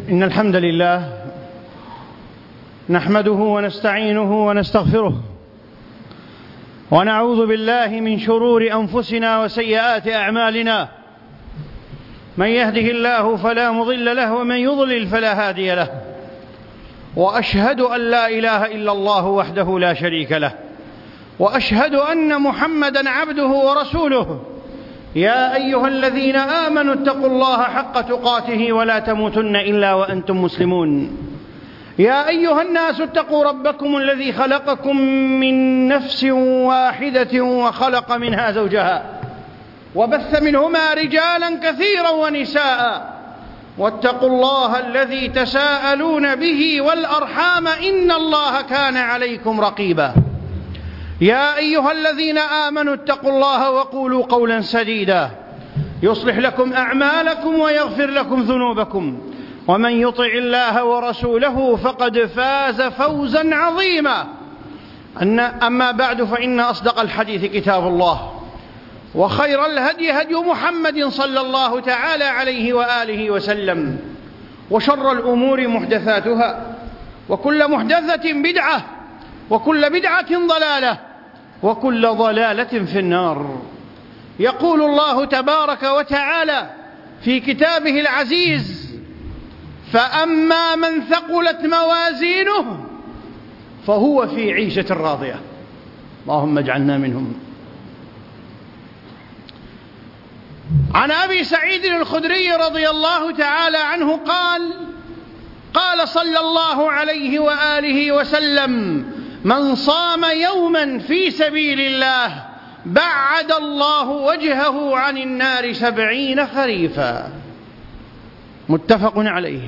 إن الحمد لله نحمده ونستعينه ونستغفره ونعوذ بالله من شرور أنفسنا وسيئات أعمالنا. من يهده الله فلا مضل له ومن يضلل فلا هادي له، وأشهد أن لا إله إلا الله وحده لا شريك له، وأشهد أن محمدًا عبده ورسوله. يا أيها الذين آمنوا اتقوا الله حق تقاته ولا تموتن إلا وأنتم مسلمون. يا أيها الناس اتقوا ربكم الذي خلقكم من نفس واحدة وخلق منها زوجها وبث منهما رجالا كثيرا ونساء، واتقوا الله الذي تساءلون به والأرحام إن الله كان عليكم رقيبا. يا أيها الذين آمنوا اتقوا الله وقولوا قولا سديدا يصلح لكم أعمالكم ويغفر لكم ذنوبكم، ومن يطع الله ورسوله فقد فاز فوزا عظيما. أما بعد، فإن أصدق الحديث كتاب الله، وخير الهدي هدي محمد صلى الله تعالى عليه وآله وسلم، وشر الأمور محدثاتها، وكل محدثة بدعة، وكل بدعة ضلالة، وكل ضلالة في النار. يقول الله تبارك وتعالى في كتابه العزيز: فأما من ثقلت موازينه فهو في عيشة راضية. اللهم اجعلنا منهم. عن أبي سعيد الخدري رضي الله تعالى عنه قال صلى الله عليه وآله وسلم: من صام يوما في سبيل الله بعد الله وجهه عن النار 70 خريفا. متفق عليه.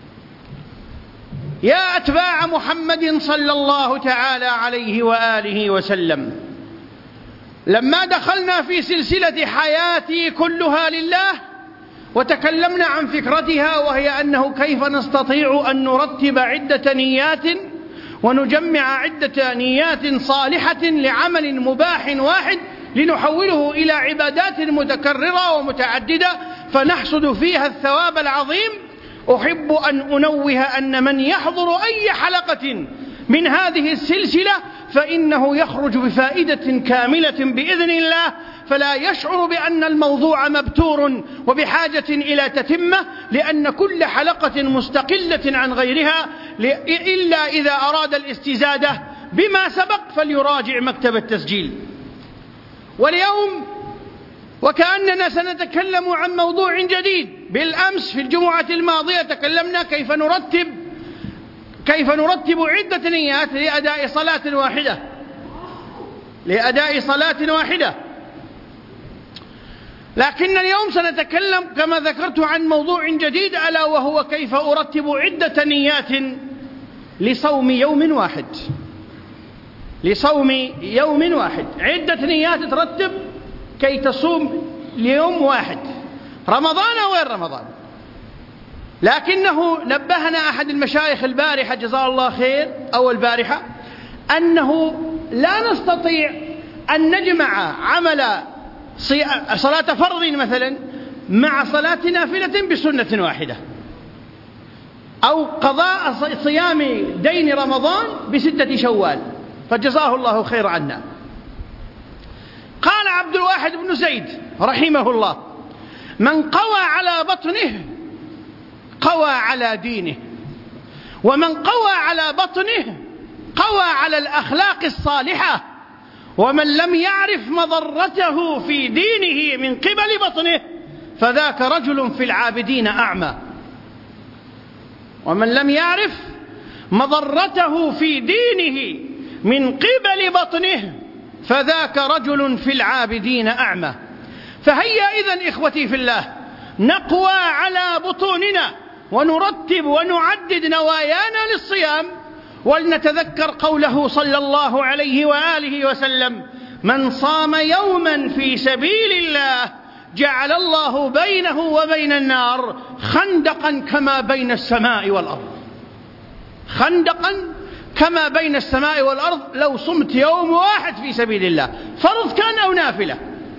يا أتباع محمد صلى الله تعالى عليه وآله وسلم، لما دخلنا في سلسلة حياتي كلها لله وتكلمنا عن فكرتها، وهي أنه كيف نستطيع أن نرتب عدة نيات ونجمع عدة نيات صالحة لعمل مباح واحد لنحوله إلى عبادات متكررة ومتعددة فنحصد فيها الثواب العظيم، أحب أن أنوه أن من يحضر أي حلقة من هذه السلسلة فإنه يخرج بفائدة كاملة بإذن الله، فلا يشعر بأن الموضوع مبتور وبحاجة إلى تتمة، لأن كل حلقة مستقلة عن غيرها، إلا إذا أراد الاستزادة بما سبق فليراجع مكتب التسجيل. واليوم وكأننا سنتكلم عن موضوع جديد. بالأمس في الجمعة الماضية تكلمنا كيف نرتب عدة نيات لأداء صلاة واحدة، لكن اليوم سنتكلم كما ذكرت عن موضوع جديد، ألا وهو كيف أرتب عدة نيات لصوم يوم واحد. عدة نيات ترتب كي تصوم ليوم واحد، رمضان أو غير رمضان. لكنه نبهنا أحد المشايخ البارحة جزاه الله خير أو البارحة أنه لا نستطيع أن نجمع عمل صلاة فرض مثلا مع صلاة نافلة بسنة واحدة، أو قضاء صيام دين رمضان ب6 شوال، فجزاه الله خير عنا. قال عبد الواحد بن زيد رحمه الله: من قوى على بطنه قوى على دينه، ومن قوى على بطنه قوى على الأخلاق الصالحة، ومن لم يعرف مضرته في دينه من قبل بطنه فذاك رجل في العابدين أعمى. ومن لم يعرف مضرته في دينه من قبل بطنه فذاك رجل في العابدين أعمى. فهيا إذن إخوتي في الله نقوى على بطوننا ونرتب ونعدد نوايانا للصيام، ولنتذكر قوله صلى الله عليه وآله وسلم: من صام يوما في سبيل الله جعل الله بينه وبين النار خندقا كما بين السماء والأرض. خندقا كما بين السماء والأرض لو صمت يوم واحد في سبيل الله، فرض كان أو نافلة.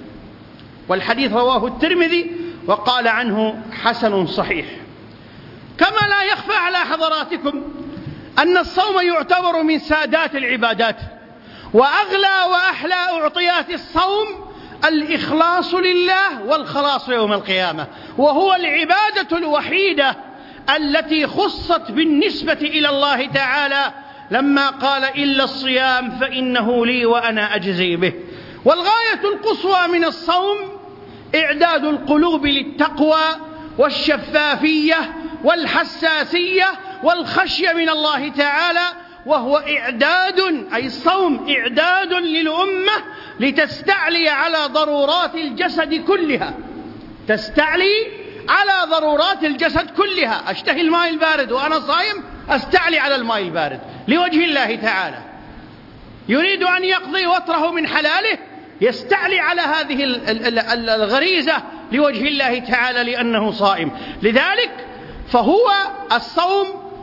والحديث رواه الترمذي وقال عنه حسن صحيح. كما لا يخفى على حضراتكم أن الصوم يعتبر من سادات العبادات، وأغلى وأحلى أعطيات الصوم الإخلاص لله والخلاص يوم القيامة، وهو العبادة الوحيدة التي خصت بالنسبة إلى الله تعالى لما قال إلا الصيام فإنه لي وأنا أجزي به. والغاية القصوى من الصوم إعداد القلوب للتقوى والشفافية والحساسية والخشية من الله تعالى، وهو إعداد، أي الصوم إعداد للأمة لتستعلي على ضرورات الجسد كلها، تستعلي على ضرورات الجسد كلها. أشتهي الماء البارد وأنا صائم، أستعلي على الماء البارد لوجه الله تعالى. يريد أن يقضي وطره من حلاله، يستعلي على هذه الغريزة لوجه الله تعالى لأنه صائم. لذلك فهو الصوم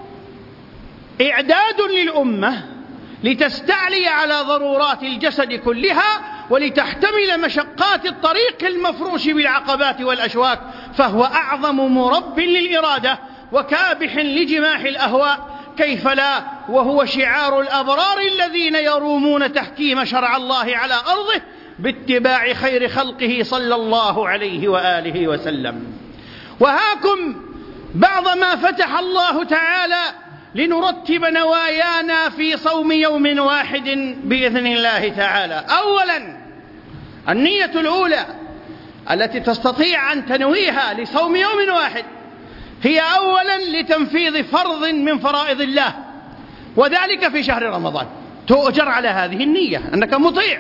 إعداد للأمة لتستعلي على ضرورات الجسد كلها ولتحتمل مشقات الطريق المفروش بالعقبات والأشواك، فهو أعظم مرب للإرادة وكابح لجماح الأهواء، كيف لا، وهو شعار الأبرار الذين يرومون تحكيم شرع الله على أرضه باتباع خير خلقه صلى الله عليه وآله وسلم. وهاكم بعض ما فتح الله تعالى لنرتب نوايانا في صوم يوم واحد بإذن الله تعالى. أولا، النية الأولى التي تستطيع أن تنويها لصوم يوم واحد هي أولا لتنفيذ فرض من فرائض الله، وذلك في شهر رمضان، تؤجر على هذه النية أنك مطيع.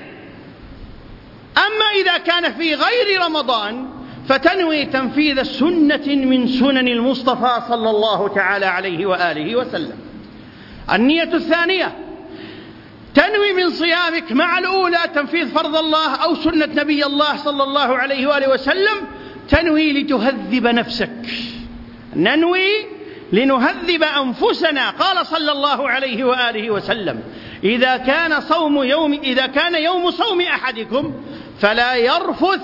أما إذا كان في غير رمضان فتنوي تنفيذ سنة من سنن المصطفى صلى الله تعالى عليه وآله وسلم. النية الثانية، تنوي من صيامك مع الأولى تنفيذ فرض الله أو سنة نبي الله صلى الله عليه وآله وسلم، تنوي لتهذب نفسك، ننوي لنهذب أنفسنا. قال صلى الله عليه وآله وسلم: إذا كان يوم صوم أحدكم فلا يرفث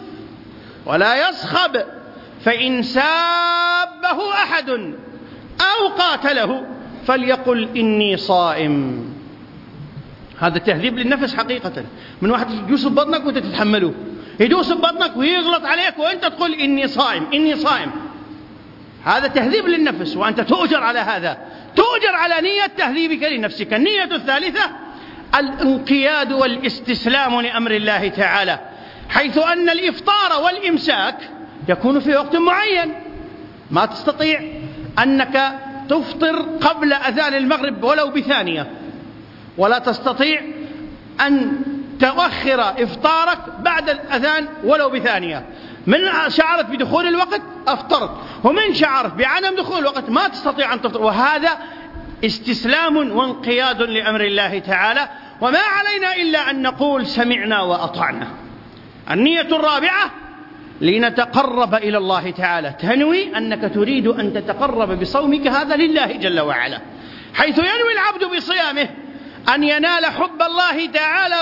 ولا يصخب، فإن سابه أحد أو قاتله فليقل إني صائم. هذا تهذيب للنفس حقيقة. من واحد يدوس ببطنك وأنت تتحمله، يدوس ببطنك ويغلط عليك وأنت تقول إني صائم إني صائم، هذا تهذيب للنفس، وأنت تؤجر على هذا، تؤجر على نية تهذيبك لنفسك. النية الثالثة، الانقياد والاستسلام لأمر الله تعالى، حيث أن الإفطار والإمساك يكون في وقت معين، ما تستطيع أنك تفطر قبل أذان المغرب ولو بثانية، ولا تستطيع أن تؤخر إفطارك بعد الأذان ولو بثانية. من شعرت بدخول الوقت أفطرت، ومن شعرت بعدم دخول الوقت ما تستطيع أن تفطر، وهذا استسلام وانقياد لأمر الله تعالى. وما علينا إلا أن نقول سمعنا وأطعنا. النية الرابعة، لنتقرب إلى الله تعالى، تنوي أنك تريد أن تتقرب بصومك هذا لله جل وعلا، حيث ينوي العبد بصيامه أن ينال حب الله تعالى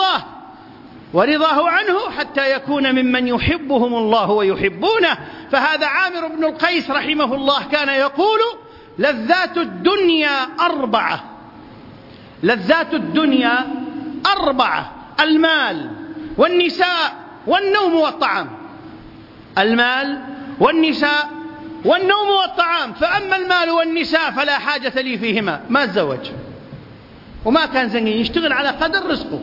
ورضاه عنه حتى يكون ممن يحبهم الله ويحبونه. فهذا عامر بن القيس رحمه الله كان يقول: لذات الدنيا أربعة، لذات الدنيا أربعة: المال والنساء والنوم والطعام. المال والنساء والنوم والطعام، فأما المال والنساء فلا حاجة لي فيهما، ما تزوج وما كان زنين، يشتغل على قدر رزقه،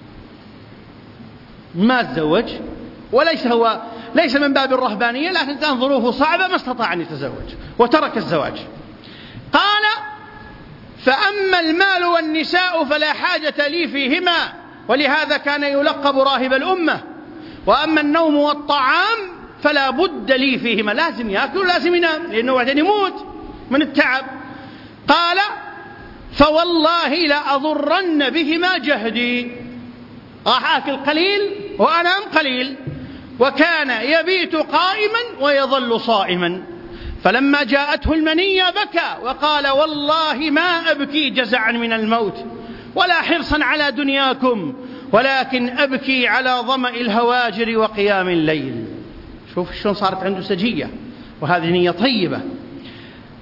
ما تزوج، ليس من باب الرهبانية، لكن كان ظروفه صعبة ما استطاع أن يتزوج وترك الزواج. قال: فأما المال والنساء فلا حاجة لي فيهما، ولهذا كان يلقب راهب الأمة. وأما النوم والطعام فلا بد لي فيهما، لازم يأكل ولازم ينام، لأنه بعدين يموت من التعب. قال: فوالله لأضرن بهما جهدي، راح آكل قليل وأنام قليل. وكان يبيت قائما ويظل صائما، فلما جاءته المنية بكى وقال: والله ما أبكي جزعا من الموت ولا حرصا على دنياكم، ولكن أبكي على ظمأ الهواجر وقيام الليل. شوف شلون صارت عنده سجية، وهذه نية طيبة.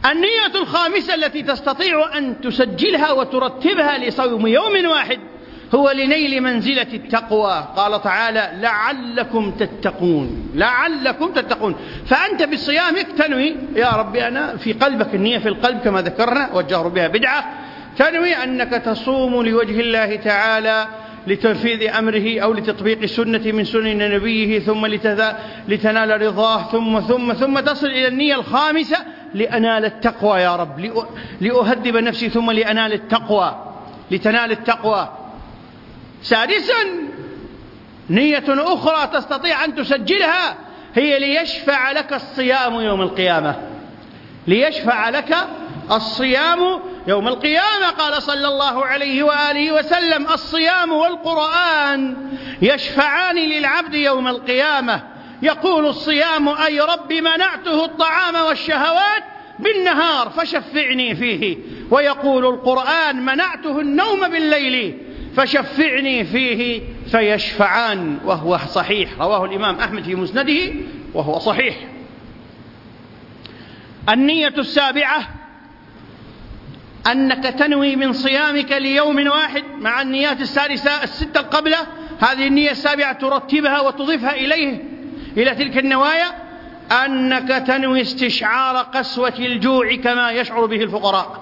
النية الخامسة التي تستطيع أن تسجلها وترتبها لصوم يوم واحد هو لنيل منزلة التقوى. قال تعالى: لعلكم تتقون، لعلكم تتقون. فأنت بصيامك تنوي: يا ربي أنا في قلبك، النية في القلب كما ذكرنا والجهر بها بدعة، تنوي أنك تصوم لوجه الله تعالى لتنفيذ أمره أو لتطبيق سنة من سنن نبيه، ثم لتنال رضاه، ثم تصل إلى النية الخامسة: لأنال التقوى يا رب، لأهذب نفسي، ثم لأنال التقوى، لتنال التقوى. سادسا، نية أخرى تستطيع أن تسجلها هي ليشفع لك الصيام يوم القيامة، ليشفع لك الصيام يوم القيامة. قال صلى الله عليه وآله وسلم: الصيام والقرآن يشفعان للعبد يوم القيامة. يقول الصيام: أي رب منعته الطعام والشهوات بالنهار فشفعني فيه. ويقول القرآن: منعته النوم بالليل فشفعني فيه. فيشفعان، وهو صحيح، رواه الإمام أحمد في مسنده وهو صحيح. النية السابعة أنك تنوي من صيامك ليوم واحد مع النيات الستة قبله. هذه النية السابعة ترتبها وتضيفها إلى تلك النوايا، أنك تنوي استشعار قسوة الجوع كما يشعر به الفقراء.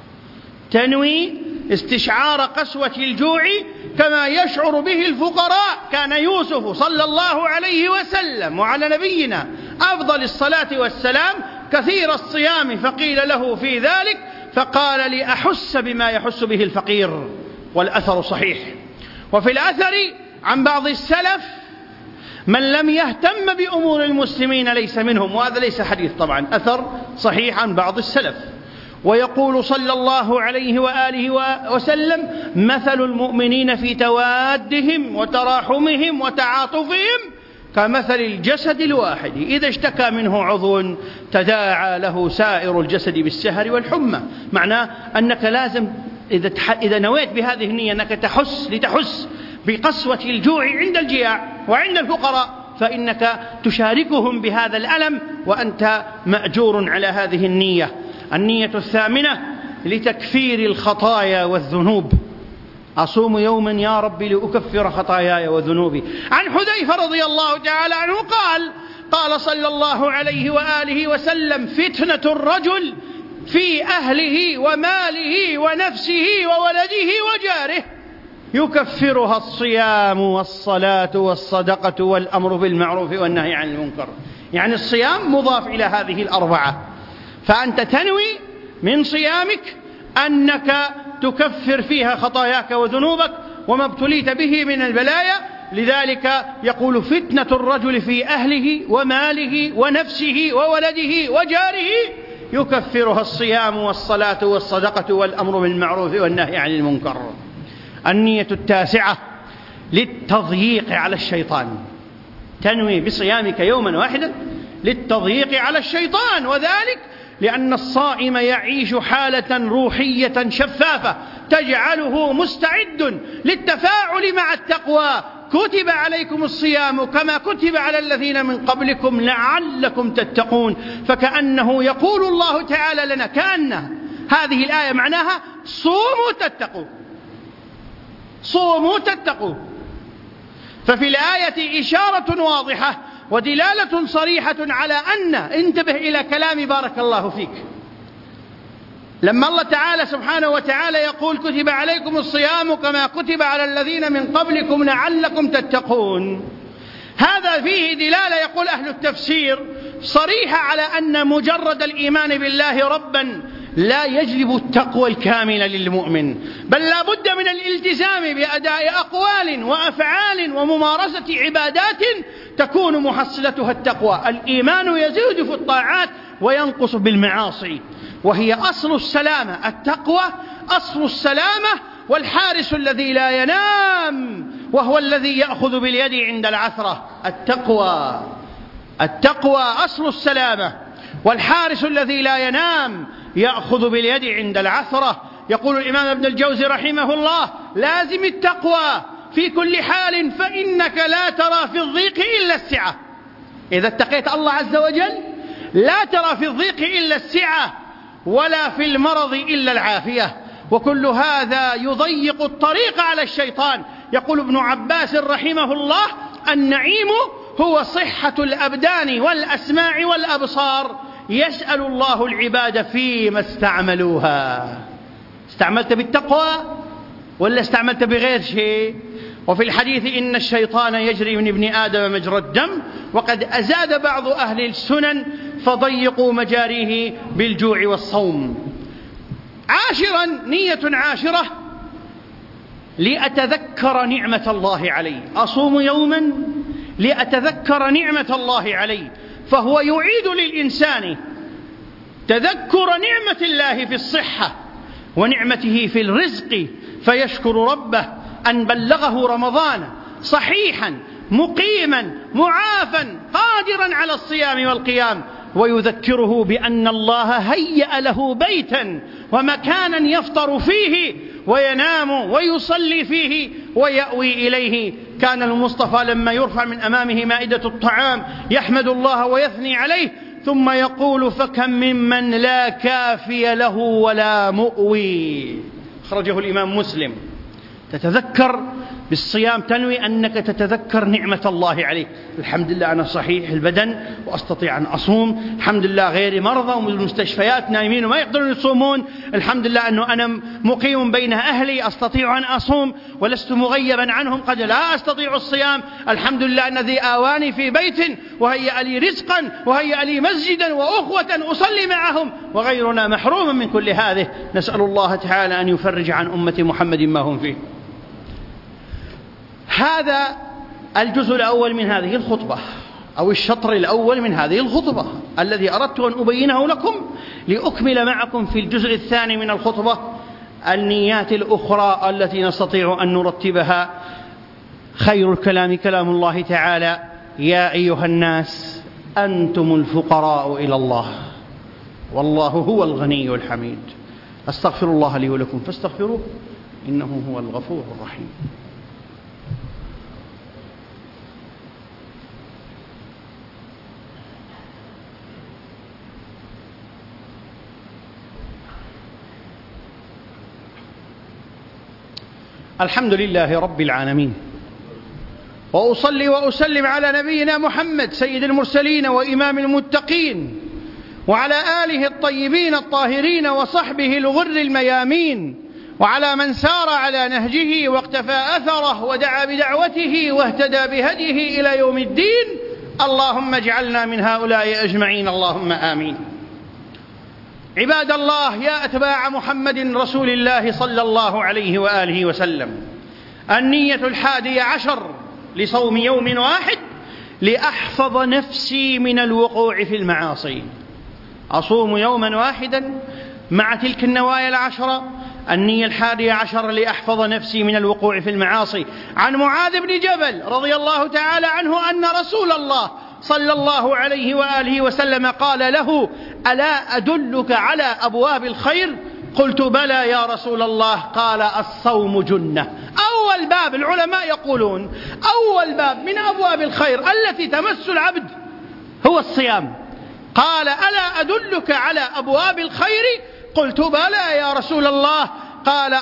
تنوي استشعار قسوة الجوع كما يشعر به الفقراء. كان يوسف صلى الله عليه وسلم وعلى نبينا أفضل الصلاة والسلام كثير الصيام، فقيل له في ذلك فقال: لأحس بما يحس به الفقير. والأثر صحيح. وفي الأثر عن بعض السلف: من لم يهتم بأمور المسلمين ليس منهم. وهذا ليس حديث طبعا، أثر صحيح عن بعض السلف. ويقول صلى الله عليه وآله وسلم: مثل المؤمنين في توادهم وتراحمهم وتعاطفهم كمثل الجسد الواحد إذا اشتكى منه عضو تداعى له سائر الجسد بالسهر والحمى. معناه أنك لازم إذا نويت بهذه النية أنك لتحس بقسوة الجوع عند الجياع وعند الفقراء، فإنك تشاركهم بهذا الألم وأنت مأجور على هذه النية. النية الثامنة: لتكفير الخطايا والذنوب. أصوم يوما يا رب لأكفر خطاياي وذنوبي. عن حذيفة رضي الله تعالى عنه قال صلى الله عليه وآله وسلم: فتنة الرجل في أهله وماله ونفسه وولده وجاره يكفرها الصيام والصلاة والصدقة والأمر بالمعروف والنهي عن المنكر. يعني الصيام مضاف إلى هذه الأربعة. فأنت تنوي من صيامك أنك تكفر فيها خطاياك وذنوبك وما ابتليت به من البلايا. لذلك يقول: فتنة الرجل في أهله وماله ونفسه وولده وجاره يكفرها الصيام والصلاة والصدقة والأمر بالمعروف والنهي عن المنكر. النية التاسعة: للتضييق على الشيطان. تنوي بصيامك يوما واحدا للتضييق على الشيطان، وذلك لأن الصائم يعيش حالة روحية شفافة تجعله مستعد للتفاعل مع التقوى. كتب عليكم الصيام كما كتب على الذين من قبلكم لعلكم تتقون. فكأنه يقول الله تعالى لنا، كأن هذه الآية معناها: صوموا تتقوا، صوموا تتقوا. ففي الآية إشارة واضحة ودلالة صريحة على أن، انتبه إلى كلام بارك الله فيك، لما الله تعالى سبحانه وتعالى يقول: كتب عليكم الصيام كما كتب على الذين من قبلكم لعلكم تتقون، هذا فيه دلالة، يقول أهل التفسير، صريحة على أن مجرد الإيمان بالله ربا لا يجلب التقوى الكاملة للمؤمن، بل لا بد من الالتزام بأداء أقوال وأفعال وممارسة عبادات تكون محصلتها التقوى. الإيمان يزيد في الطاعات وينقص بالمعاصي، وهي أصل السلامة. التقوى أصل السلامة، والحارس الذي لا ينام وهو الذي يأخذ باليد عند العثرة. التقوى أصل السلامة، والحارس الذي لا ينام يأخذ باليد عند العثرة. يقول الإمام ابن الجوزي رحمه الله: لازم التقوى في كل حال، فإنك لا ترى في الضيق إلا السعة. إذا اتقيت الله عز وجل لا ترى في الضيق إلا السعة، ولا في المرض إلا العافية، وكل هذا يضيق الطريق على الشيطان. يقول ابن عباس رحمه الله: النعيم هو صحة الأبدان والأسماع والأبصار، يسأل الله العباد فيما استعملوها. استعملت بالتقوى ولا استعملت بغير شيء؟ وفي الحديث: إن الشيطان يجري من ابن آدم مجرى الدم، وقد أزاد بعض أهل السنن فضيقوا مجاريه بالجوع والصوم. عاشرا، نية عاشرة: لأتذكر نعمة الله علي. أصوم يوما لأتذكر نعمة الله علي، فهو يعيد للإنسان تذكر نعمة الله في الصحة ونعمته في الرزق، فيشكر ربه أن بلغه رمضان صحيحا مقيما معافا قادرا على الصيام والقيام، ويذكره بأن الله هيأ له بيتا ومكانا يفطر فيه وينام ويصلي فيه ويأوي إليه. كان المصطفى لما يرفع من أمامه مائدة الطعام يحمد الله ويثني عليه، ثم يقول: فكم ممن لا كافي له ولا مؤوي. أخرجه الإمام مسلم. تتذكر بالصيام، تنوي أنك تتذكر نعمة الله عليك. الحمد لله أنا صحيح البدن وأستطيع أن أصوم، الحمد لله غيري مرضى والمستشفيات نايمين وما يقدرون يصومون، الحمد لله أنه أنا مقيم بين أهلي أستطيع أن أصوم ولست مغيبا عنهم قد لا أستطيع الصيام، الحمد لله الذي آواني في بيت وهيأ لي رزقا وهيأ لي مسجدا وأخوة أصلي معهم، وغيرنا محروم من كل هذه. نسأل الله تعالى أن يفرج عن أمة محمد ما هم فيه. هذا الجزء الأول من هذه الخطبة، أو الشطر الأول من هذه الخطبة الذي أردت أن أبينه لكم، لأكمل معكم في الجزء الثاني من الخطبة النيات الأخرى التي نستطيع أن نرتبها. خير الكلام كلام الله تعالى: يا أيها الناس أنتم الفقراء إلى الله والله هو الغني الحميد. أستغفر الله لي ولكم فاستغفروه إنه هو الغفور الرحيم. الحمد لله رب العالمين، وأصلي وأسلم على نبينا محمد سيد المرسلين وإمام المتقين، وعلى آله الطيبين الطاهرين وصحبه الغر الميامين، وعلى من سار على نهجه واقتفى أثره ودعا بدعوته واهتدى بهديه إلى يوم الدين. اللهم اجعلنا من هؤلاء أجمعين، اللهم آمين. عباد الله، يا أتباع محمد رسول الله صلى الله عليه وآله وسلم، النية 11 لصوم يوم واحد: لأحفظ نفسي من الوقوع في المعاصي. أصوم يوما واحدا مع تلك النوايا 10. النية 11 لأحفظ نفسي من الوقوع في المعاصي. عن معاذ بن جبل رضي الله تعالى عنه أن رسول الله صلى الله عليه وآله وسلم قال له: ألا أدلك على أبواب الخير؟ قلت: بلى يا رسول الله. قال: الصوم جنة. أول باب، العلماء يقولون أول باب من أبواب الخير التي تمس العبد هو الصيام. قال: ألا أدلك على أبواب الخير؟ قلت: بلى يا رسول الله. قال: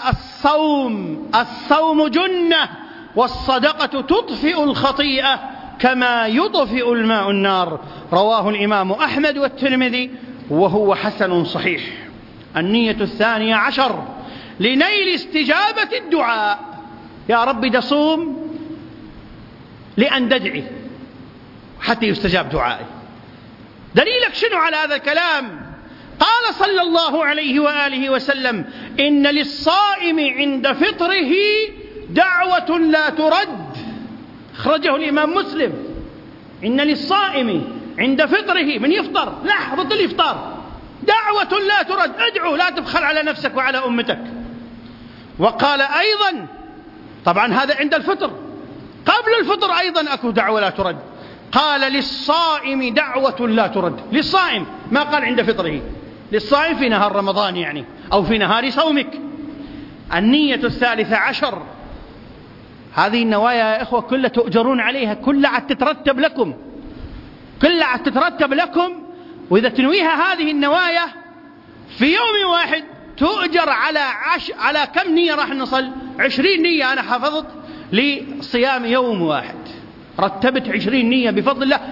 الصوم جنة، والصدقة تطفئ الخطيئة كما يطفئ الماء النار. رواه الإمام أحمد والترمذي وهو حسن صحيح. النية 12 لنيل استجابة الدعاء. يا رب دصوم لأن تدعي حتى يستجاب دعائي. دليلك شنو على هذا الكلام؟ قال صلى الله عليه وآله وسلم: إن للصائم عند فطره دعوة لا ترد. أخرجه الإمام مسلم. إن للصائم عند فطره، من يفطر لحظة الإفطار، دعوة لا ترد. ادعو، لا تبخل على نفسك وعلى أمتك. وقال أيضا، طبعا هذا عند الفطر، قبل الفطر أيضا أكو دعوة لا ترد. قال: للصائم دعوة لا ترد. للصائم، ما قال عند فطره، للصائم في نهار رمضان يعني، أو في نهار صومك. النية 13. هذه النوايا يا إخوة كلها تؤجرون عليها، كلها عتترتب لكم، كلها عتترتب لكم. وإذا تنويها هذه النوايا في يوم واحد تؤجر على كم نية راح نصل؟ 20 نية أنا حفظت لصيام يوم واحد، رتبت 20 نية بفضل الله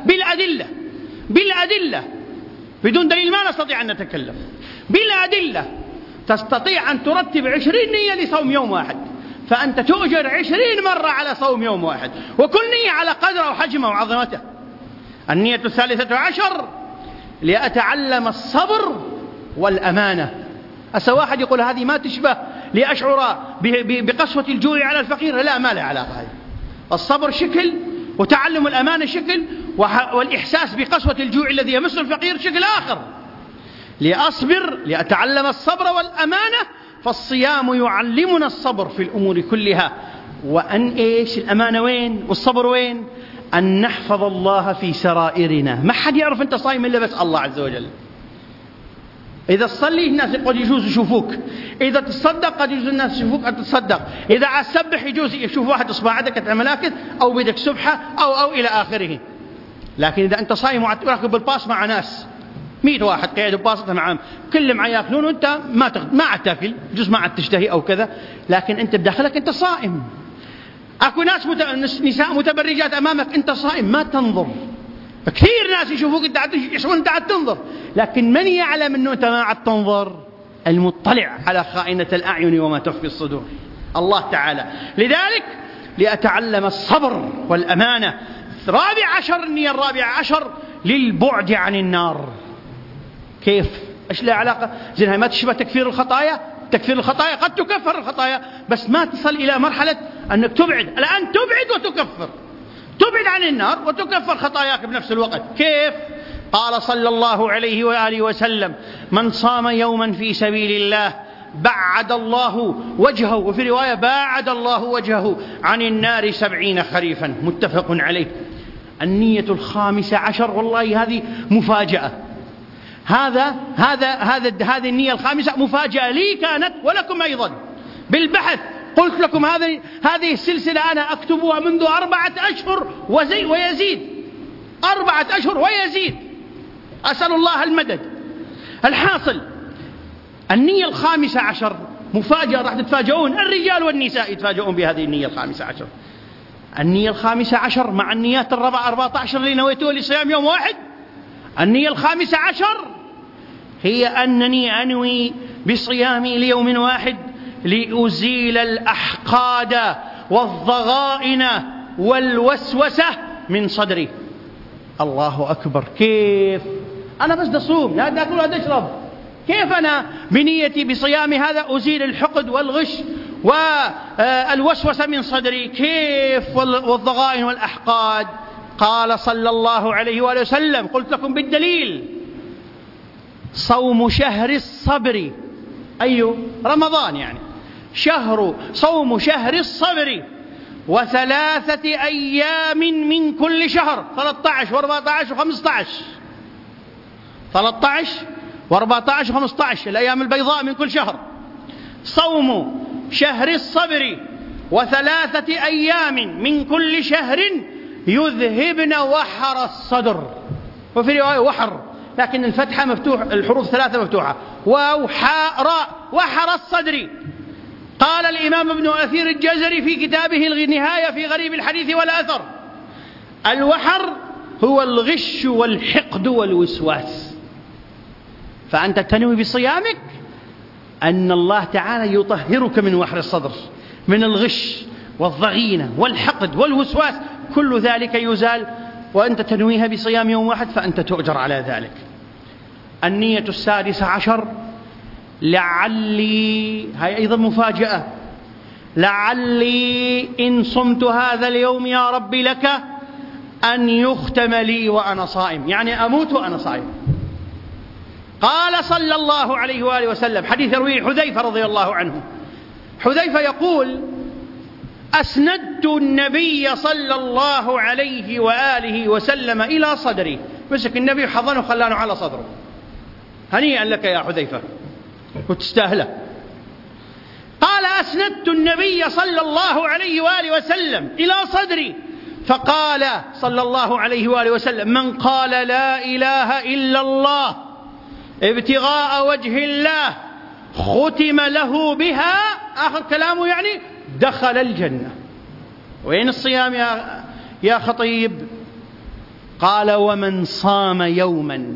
بالأدلة بدون دليل ما نستطيع أن نتكلم، بالأدلة تستطيع أن ترتب 20 نية لصوم يوم واحد، فأنت تؤجر 20 مرة على صوم يوم واحد، وكل نية على قدره وحجمه وعظمته. النية 13 لأتعلم الصبر والأمانة. أسا واحد يقول هذه ما تشبه لأشعر بقسوة الجوع على الفقير، لا، ما له علاقة. الصبر شكل، وتعلم الأمانة شكل، والإحساس بقسوة الجوع الذي يمس الفقير شكل آخر. لأصبر، لأتعلم الصبر والأمانة، فالصيام يعلمنا الصبر في الأمور كلها. وأن إيش الأمانة وين والصبر وين؟ أن نحفظ الله في سرائرنا، ما حد يعرف أنت صايم إلا بس الله عز وجل. إذا تصلي الناس قد يجوز يشوفوك، إذا تصدق قد يجوز الناس يشوفوك أن تتصدق، إذا عسبح يجوز يشوف واحد إصبعك تعملاكت أو بيدك سبحة أو إلى آخره. لكن إذا أنت صايم وراكب بالباص مع ناس 100 واحد قاعد بباصته معهم كلهم ياكلون وأنت ما عاد تاكل، جزء ما عاد تشتهي أو كذا، لكن أنت بداخلك أنت صائم. أكو ناس نساء متبرجات أمامك أنت صائم ما تنظر، كثير ناس يشوفوك أنت يحسبون أنت عاد تنظر، لكن من يعلم أنه أنت ما عاد تنظر؟ المطلع على خائنة الأعين وما تخفي الصدور، الله تعالى. لذلك لأتعلم الصبر والأمانة. 14 النية 14 للبعد عن النار. كيف؟ إيش له علاقة؟ زين هاي ما تشبه تكفير الخطايا؟ تكفير الخطايا قد تكفر الخطايا بس ما تصل إلى مرحلة أنك تبعد. الآن تبعد وتكفر، تبعد عن النار وتكفر خطاياك بنفس الوقت. كيف؟ قال صلى الله عليه وآله وسلم: من صام يوما في سبيل الله بعد الله وجهه، وفي رواية باعد الله وجهه عن النار 70 خريفا، متفق عليه. النية 15 والله هذه مفاجأة. هذه النية 15 مفاجأة لي كانت ولكم أيضا بالبحث. قلت لكم هذه السلسلة أنا أكتبها منذ 4 أشهر ويزيد، 4 أشهر ويزيد، أسأل الله المدد. الحاصل النية 15 مفاجأة، راح تتفاجئون، الرجال والنساء يتفاجئون بهذه النية 15. النية 15 مع النيات 14 اللي نويتوها لصيام يوم واحد. النية 15 هي أنني أنوي بصيامي ليوم واحد لأزيل الأحقاد والضغائن والوسوسة من صدري. الله أكبر. كيف؟ أنا بس أصوم، لا أكل ولا أشرب، كيف أنا بنيتي بصيامي هذا أزيل الحقد والغش والوسوسة من صدري؟ كيف؟ والضغائن والأحقاد. قال صلى الله عليه وآله وسلم، قلت لكم بالدليل: صوم شهر الصبر، أي رمضان يعني، صوم شهر الصبر 3 أيام من كل شهر، 13 و14 و15، 13 و14 و15 الأيام البيضاء من كل شهر. صوم شهر الصبر 3 أيام من كل شهر يذهبن وحر الصدر، وفي رواية وحر، لكن الفتحة مفتوح، الحروف 3 مفتوحة، واو حاء راء، وحر الصدر. قال الإمام ابن أثير الجزري في كتابه النهاية في غريب الحديث والأثر: الوحر هو الغش والحقد والوسواس. فأنت تنوي بصيامك أن الله تعالى يطهرك من وحر الصدر، من الغش والضغينة والحقد والوسواس، كل ذلك يزال وأنت تنويها بصيام يوم واحد، فأنت تؤجر على ذلك. النية 16 لعلي، هاي أيضا مفاجأة، لعلي إن صمت هذا اليوم يا ربي لك أن يختم لي وأنا صائم، يعني أموت وأنا صائم. قال صلى الله عليه وآله وسلم، حديث يرويه حذيفة رضي الله عنه، حذيفة يقول: أسندت النبي صلى الله عليه وآله وسلم إلى صدري، مسك النبي حضنه وخلانه على صدره. هنيئا لك يا حذيفة وتستاهله. قال: أسندت النبي صلى الله عليه وآله وسلم إلى صدري، فقال صلى الله عليه وآله وسلم: من قال لا إله إلا الله ابتغاء وجه الله ختم له بها، آخر كلامه يعني دخل الجنة. وين الصيام يا خطيب؟ قال ومن صام يوما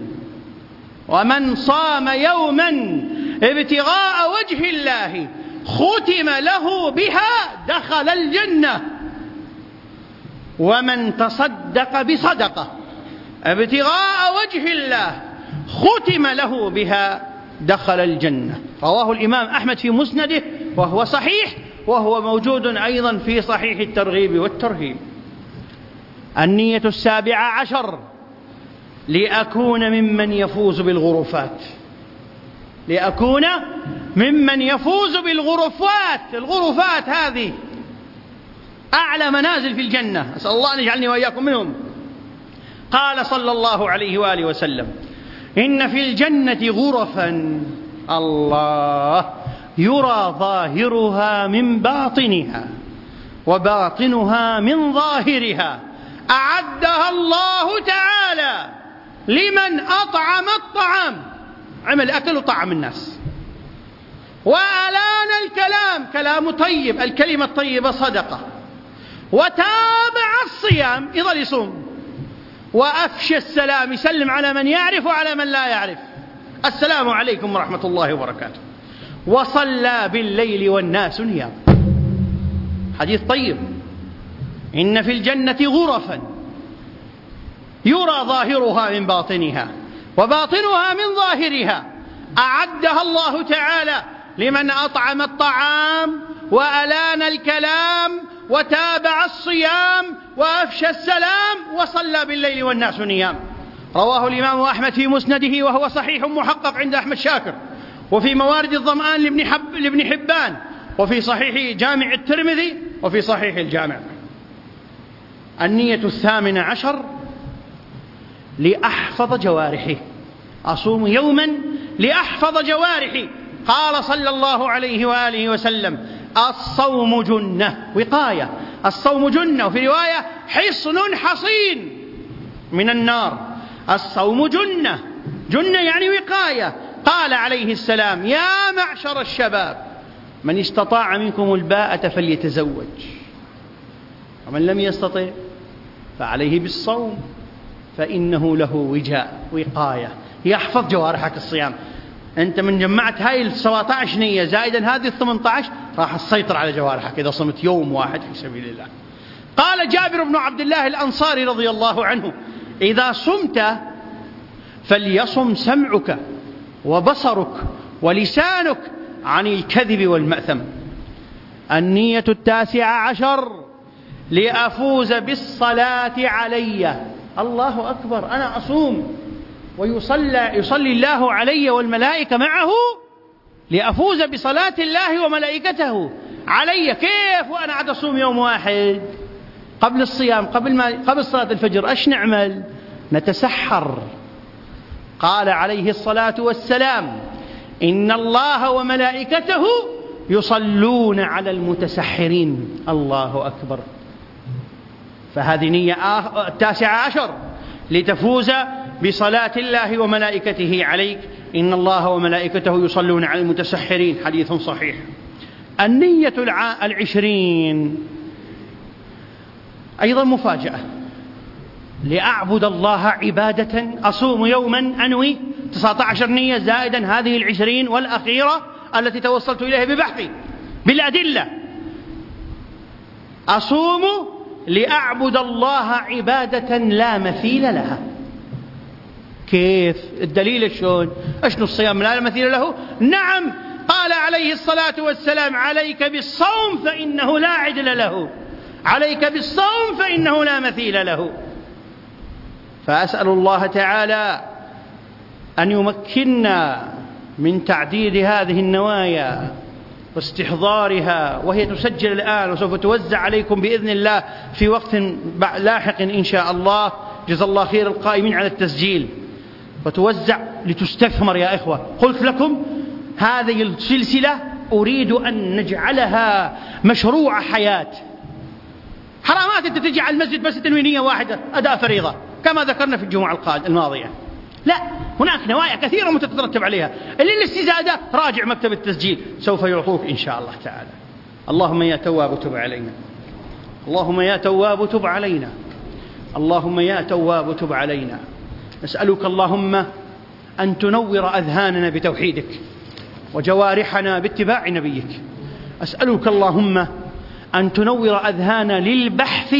ابتغاء وجه الله ختم له بها دخل الجنة. ومن تصدق بصدقة ابتغاء وجه الله ختم له بها دخل الجنة. رواه الإمام أحمد في مسنده وهو صحيح، وهو موجود أيضا في صحيح الترغيب والترهيب. النية 17 لأكون ممن يفوز بالغرفات. الغرفات هذه أعلى منازل في الجنة، أسأل الله أن يجعلني وإياكم منهم. قال صلى الله عليه وآله وسلم: إن في الجنة غرفا الله يرى ظاهرها من باطنها وباطنها من ظاهرها، أعدها الله تعالى لمن أطعم الطعام، عمل أكل وطعم الناس، وألان الكلام، كلام طيب، الكلمة الطيبة صدقة، وتابع الصيام، يظل يصوم، وأفشى السلام، يسلم على من يعرف وعلى من لا يعرف، السلام عليكم ورحمة الله وبركاته، وصلى بالليل والناس نيام. حديث طيب. إن في الجنة غرفا يرى ظاهرها من باطنها وباطنها من ظاهرها، أعدها الله تعالى لمن أطعم الطعام وألان الكلام وتابع الصيام وأفشى السلام وصلى بالليل والناس نيام. رواه الإمام أحمد في مسنده وهو صحيح محقق عند أحمد شاكر، وفي موارد الظمآن لابن حبان، وفي صحيح جامع الترمذي، وفي صحيح الجامع. النية 18 لأحفظ جوارحي. أصوم يوما لأحفظ جوارحي. قال صلى الله عليه وآله وسلم: الصوم جنة، وقاية. الصوم جنة، وفي رواية حصن حصين من النار. الصوم جنة، جنة يعني وقاية. قال عليه السلام: يا معشر الشباب من استطاع منكم الباءة فليتزوج، ومن لم يستطع فعليه بالصوم فإنه له وجاء، وقاية، يحفظ جوارحك. الصيام أنت من جمعت هاي 17 نية زائدا هذه 18 راح تسيطر على جوارحك إذا صمت يوم واحد في سبيل الله. قال جابر بن عبد الله الأنصاري رضي الله عنه: إذا صمت فليصم سمعك وبصرك ولسانك عن الكذب والمأثم. النية 19 لأفوز بالصلاة علي. الله أكبر، أنا أصوم ويصلي الله علي والملائكة معه لأفوز بصلاة الله وملائكته علي. كيف وأنا عاد أصوم يوم واحد؟ قبل الصيام، قبل صلاة الفجر أش نعمل؟ نتسحر. قال عليه الصلاة والسلام: إن الله وملائكته يصلون على المتسحرين. الله أكبر. فهذه نية 19 لتفوز بصلاة الله وملائكته عليك. إن الله وملائكته يصلون على المتسحرين، حديث صحيح. النية 20 أيضا مفاجأة، لأعبد الله عبادة. أصوم يوما أنوي 19 نية زائدا هذه 20 والأخيرة التي توصلت إليها ببحثي بالأدلة. أصوم لأعبد الله عبادة لا مثيل لها. كيف؟ الدليل شلون؟ أشنو الصيام لا مثيل له؟ نعم، قال عليه الصلاة والسلام: عليك بالصوم فإنه لا عدل له، عليك بالصوم فإنه لا مثيل له. فأسأل الله تعالى أن يمكننا من تعديد هذه النوايا واستحضارها، وهي تسجل الآن وسوف توزع عليكم بإذن الله في وقت لاحق إن شاء الله. جزا الله خير القائمين على التسجيل، وتوزع لتستثمر يا إخوة. قلت لكم هذه السلسلة أريد أن نجعلها مشروع حياة. حرامات أنت تجي على المسجد بس تنوينية واحدة أداء فريضة كما ذكرنا في الجمعة الماضية. لا، هناك نوايا كثيرة متترتب عليها. الاستزادة راجع مكتب التسجيل، سوف يعطوك إن شاء الله تعالى. اللهم يا تواب تب علينا، اللهم يا تواب تب علينا، اللهم يا تواب تب علينا. نسألك اللهم أن تنور أذهاننا بتوحيدك وجوارحنا باتباع نبيك. أسألك اللهم أن تنور أذهاننا للبحث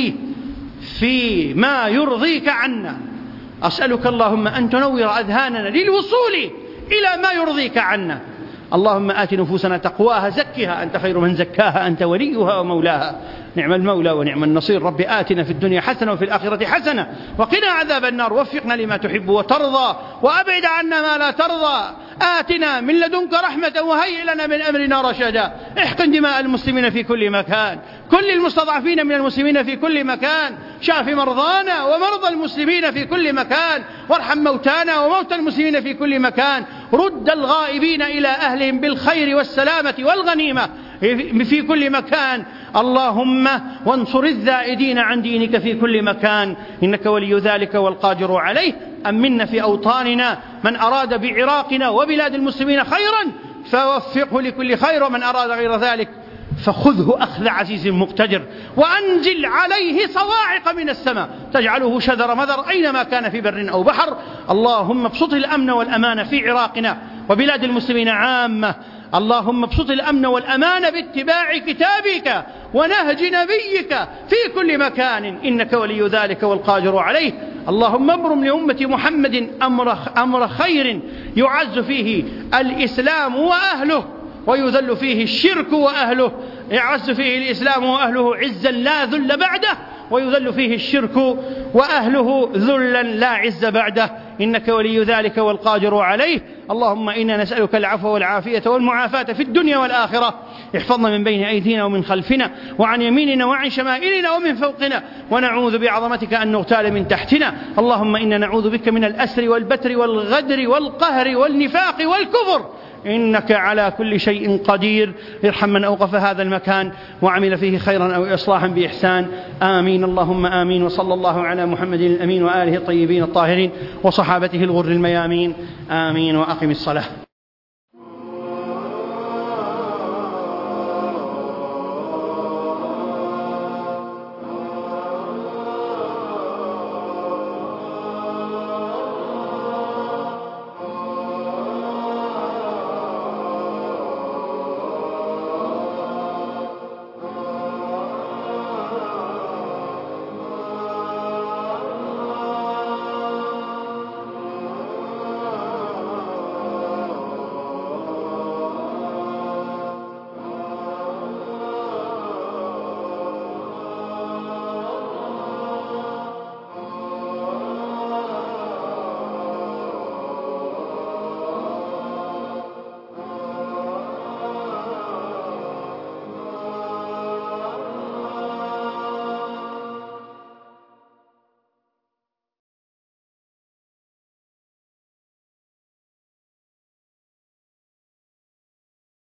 في ما يرضيك عنا. أسألك اللهم أن تنور أذهاننا للوصول إلى ما يرضيك عنا. اللهم آت نفوسنا تقواها، زكها أنت خير من زكاها، أنت وليها ومولاها، نعم المولى ونعم النصير. رب آتنا في الدنيا حسنة وفي الآخرة حسنة وقنا عذاب النار، وفقنا لما تحب وترضى وأبعد عنا ما لا ترضى. آتنا من لدنك رحمة وهيئ لنا من أمرنا رشدا. احقن دماء المسلمين في كل مكان، كل المستضعفين من المسلمين في كل مكان، شاف مرضانا ومرضى المسلمين في كل مكان، وارحم موتانا وموتى المسلمين في كل مكان، رد الغائبين إلى أهلهم بالخير والسلامة والغنيمة في كل مكان. اللهم وانصر الزائدين عن دينك في كل مكان، إنك ولي ذلك والقادر عليه. أمنا في أوطاننا، من أراد بعراقنا وبلاد المسلمين خيرا فوفقه لكل خير، ومن أراد غير ذلك فخذه أخذ عزيز مقتدر، وأنزل عليه صواعق من السماء تجعله شذر مذر أينما كان في بر أو بحر. اللهم ابسط الأمن والأمان في عراقنا وبلاد المسلمين عامة. اللهم ابسط الأمن والأمان باتباع كتابك ونهج نبيك في كل مكان، إنك ولي ذلك والقادر عليه. اللهم ابرم لأمة محمد أمر خير يعز فيه الإسلام وأهله ويذل فيه الشرك وأهله، يعز فيه الإسلام وأهله عزا لا ذل بعده، ويذل فيه الشرك وأهله ذلا لا عز بعده، إنك ولي ذلك والقادر عليه. اللهم إنا نسألك العفو والعافية والمعافاة في الدنيا والآخرة. احفظنا من بين أيدينا ومن خلفنا وعن يميننا وعن شمائلنا ومن فوقنا، ونعوذ بعظمتك أن نغتال من تحتنا. اللهم إنا نعوذ بك من الأسر والبتر والغدر والقهر والنفاق والكفر، إنك على كل شيء قدير. ارحم من أوقف هذا المكان وعمل فيه خيرا أو إصلاحا بإحسان. آمين اللهم آمين. وصلى الله على محمد الأمين وآله الطيبين الطاهرين وصحابته الغر الميامين. آمين. وأقم الصلاة.